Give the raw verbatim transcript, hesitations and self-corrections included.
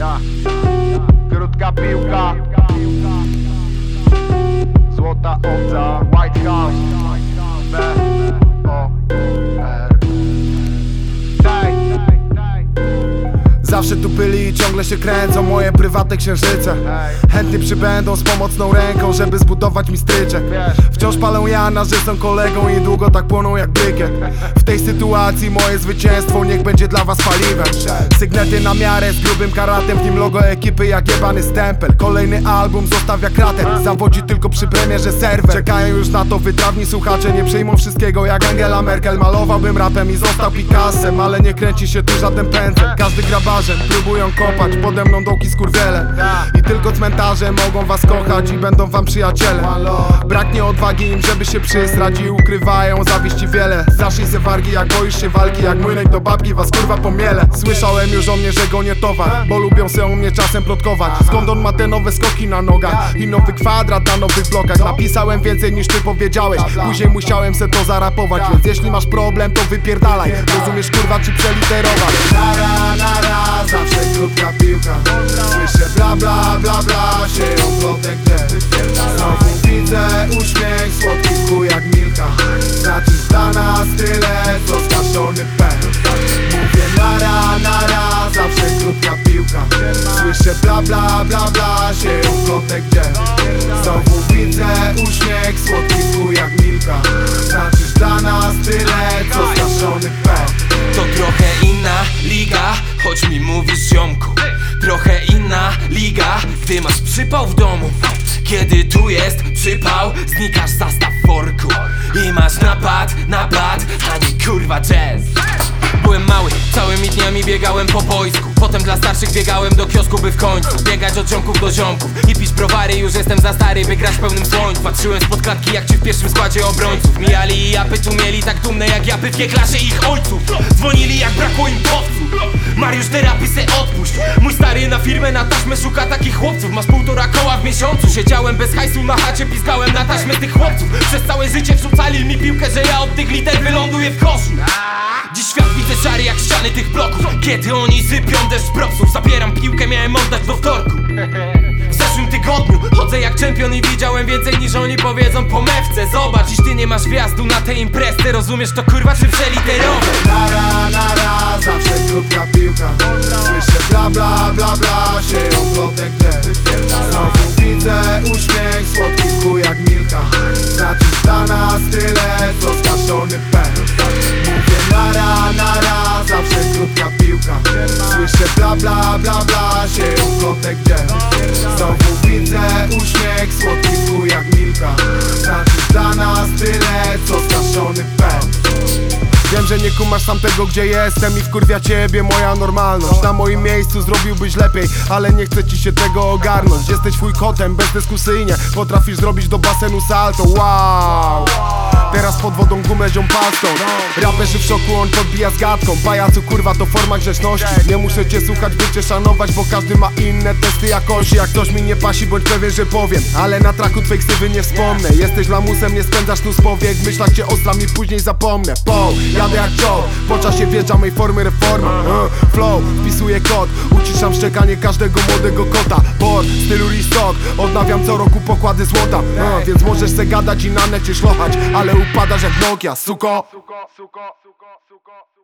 Krótka piłka, złota owca, White House, B O R. Zawsze tu byli i ciągle się kręcą moje prywatne księżyce. Chętni przybędą z pomocną ręką, żeby zbudować mi stryczek. Wciąż palę Jana, że są kolegą i długo tak płoną jak brykiet. W tej sytuacji moje zwycięstwo niech będzie dla was paliwem. Sygnety na miarę z grubym karatem, w nim logo ekipy jak jebany stempel. Kolejny album zostawia krater, zawodzi tylko przy premierze serwer. Czekają już na to wytrawni słuchacze, nie przyjmą wszystkiego jak Angela Merkel. Malowałbym rapem i został Picassem, ale nie kręci się tu żaden pędzel. Każdy graba próbują kopać, pode mną dołki skurwiele. I tylko cmentarze mogą was kochać i będą wam przyjaciele. Braknie odwagi im, żeby się przysrać i ukrywają zawiści wiele. Zacznij se wargi, jak boisz się walki, jak młynek do babki was kurwa pomiele. Słyszałem już o mnie, że go nie towar, bo lubią se o mnie czasem plotkować. Skąd on ma te nowe skoki na nogach i nowy kwadrat na nowych blokach. Napisałem więcej niż ty powiedziałeś, później musiałem se to zarapować. Więc jeśli masz problem, to wypierdalaj. Rozumiesz kurwa, czy przeliterować? Nara, nara, zawsze krótka piłka. Słyszę bla bla bla bla, sieją plotek gdzie znowu widzę uśmiech, słodki w chuj jak Milka. Znaczysz dla nas tyle, co skaszony pen. Mówię nara, nara, zawsze krótka piłka. Słyszę bla bla bla bla, sieją plotek gdzie znowu widzę uśmiech, słodki w chuj jak Milka. Znaczysz dla nas tyle, co skaszony pen. To trochę inna liga, choć mi mówisz ziomku. Trochę inna liga, gdy masz przypał w domu. Kiedy tu jest przypał, znikasz zastaw w worku. I masz napad, napad, a nie kurwa jazz. Byłem mały, całymi dniami biegałem po boisku. Potem dla starszych biegałem do kiosku, by w końcu biegać od ziomków do ziomków i pić browary, już jestem za stary, by grać w pełnym słońcu. Patrzyłem spod klatki jak ci w pierwszym składzie obrońców. Mijali i japy tu mieli tak dumne jak japy w wieklasze ich ojców. Dzwonili jak brakło im chłopców. Mariusz, te rapy se odpuść. Mój stary na firmę na taśmę szuka takich chłopców. Masz półtora koła w miesiącu. Siedziałem bez hajsu na chacie, piskałem na taśmę tych chłopców. Przez całe życie wrzucali mi piłkę, że ja od tych liter wyląduję w koszu. Dziś świat widzę szary jak ściany tych bloków. Kiedy oni sypią deszcz propsów, zabieram piłkę, miałem oddać do wtorku. W zeszłym tygodniu chodzę jak czempion i widziałem więcej niż oni powiedzą po mewce. Zobacz, dziś ty nie masz wjazdu na tę imprezę. Rozumiesz to kurwa, czy przeliterowe? Nara, nara, zawsze krótka piłka. Słyszę bla bla bla bla, sieją plotek gdzie znowu widzę uśmiech, słodki w chuj jak Milka. Znaczysz dla nas tyle, co skaszony pen. Mówię nara, nara, zawsze krótka piłka. Słyszę bla bla bla bla, sieją plotek gdzie znowu widzę uśmiech, słodki w chuj jak Milka. Znaczysz dla nas tyle, co skaszony pen. Wiem, że nie kumasz tamtego, gdzie jestem i wkurwia ciebie moja normalność. Na moim miejscu zrobiłbyś lepiej, ale nie chcę ci się tego ogarnąć. Jesteś twój kotem, bezdyskusyjnie potrafisz zrobić do basenu salto. Wow! Teraz pod wodą gumę ziom pastą. Raperzy w szoku, on podbija z gadką. Pajacu kurwa to forma grzeczności. Nie muszę cię słuchać, by cię szanować, bo każdy ma inne testy jakości. Jak coś mi nie pasi, bądź pewien, że powiem, ale na traku twej ksywy nie wspomnę. Jesteś lamusem, nie spędzasz tu z powiek. W myślach cię ostram i później zapomnę. Po, jadę jak czoł, po czasie wjeżdża mej formy reforma. uh, Flow, wpisuję kod, uciszam szczekanie każdego młodego kota. Por, stylu restock, odnawiam co roku pokłady złota. uh, Więc możesz se gadać i na necie szlochać, ale upadasz jak Nokia, suko.